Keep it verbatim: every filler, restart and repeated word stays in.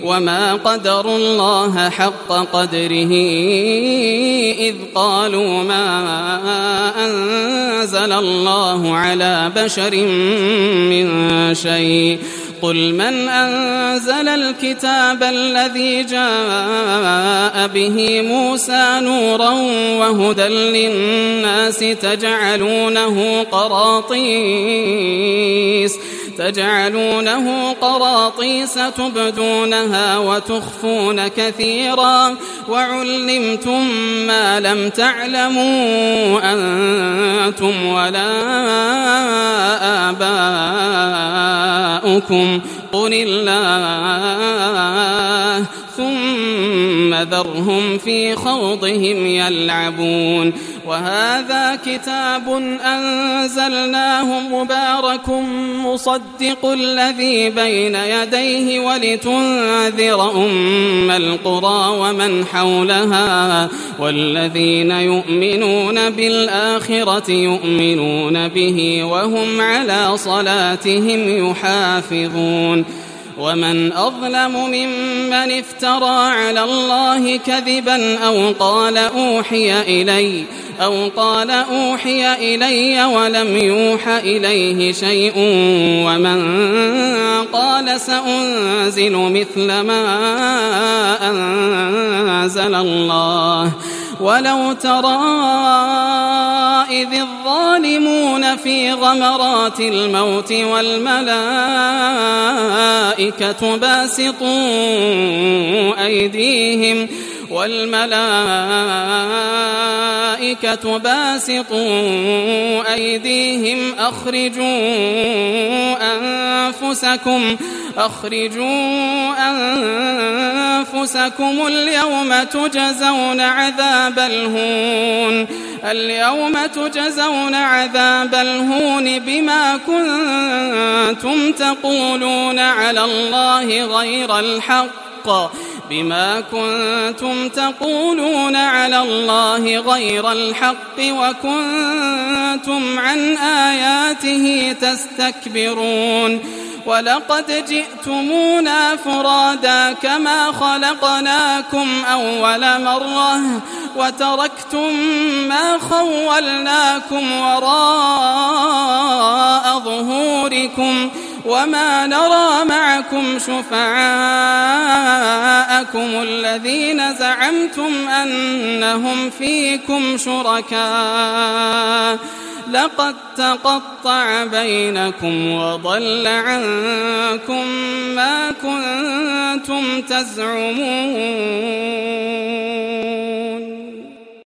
وما قدروا الله حق قدره إذ قالوا ما أنزل الله على بشر من شيء قل من أنزل الكتاب الذي جاء به موسى نورا وهدى للناس تجعلونه قراطيس تجعلونه قراطيس تبدونها وتخفون كثيرا وعلمتم ما لم تعلموا أنتم ولا آباؤكم قل الله ثم ذرهم في خوضهم يلعبون وهذا كتاب أنزلناه مبارك مصدق الذي بين يديه ولتنذر أم القرى ومن حولها والذين يؤمنون بالآخرة يؤمنون به وهم على صلاتهم يحافظون ومن أظلم ممن افترى على الله كذبا أو قال أوحي إلي أو قال أوحي إلي ولم يوح إليه شيء ومن قال سأنزل مثل ما أنزل الله ولو ترى إذ الظالمون في غمرات الموت والملائكة باسطوا أيديهم والملائكة باسطوا أيديهم أخرجوا أنفسكم أخرجوا أنفسكم اليوم تجزون عذاب الهون اليوم تجزون عذاب الهون بما كنتم تقولون على الله غير الحق بما كنتم تقولون على الله غير الحق وكنتم عن آياته تستكبرون ولقد جئتمونا فرادا كما خلقناكم أول مرة وتركتم ما خولناكم وراء ظهوركم وما نرى معكم شفعاءكم الذين زعمتم أنهم فيكم شركاء لقد تقطع بينكم وضل عنكم ما كنتم تزعمون.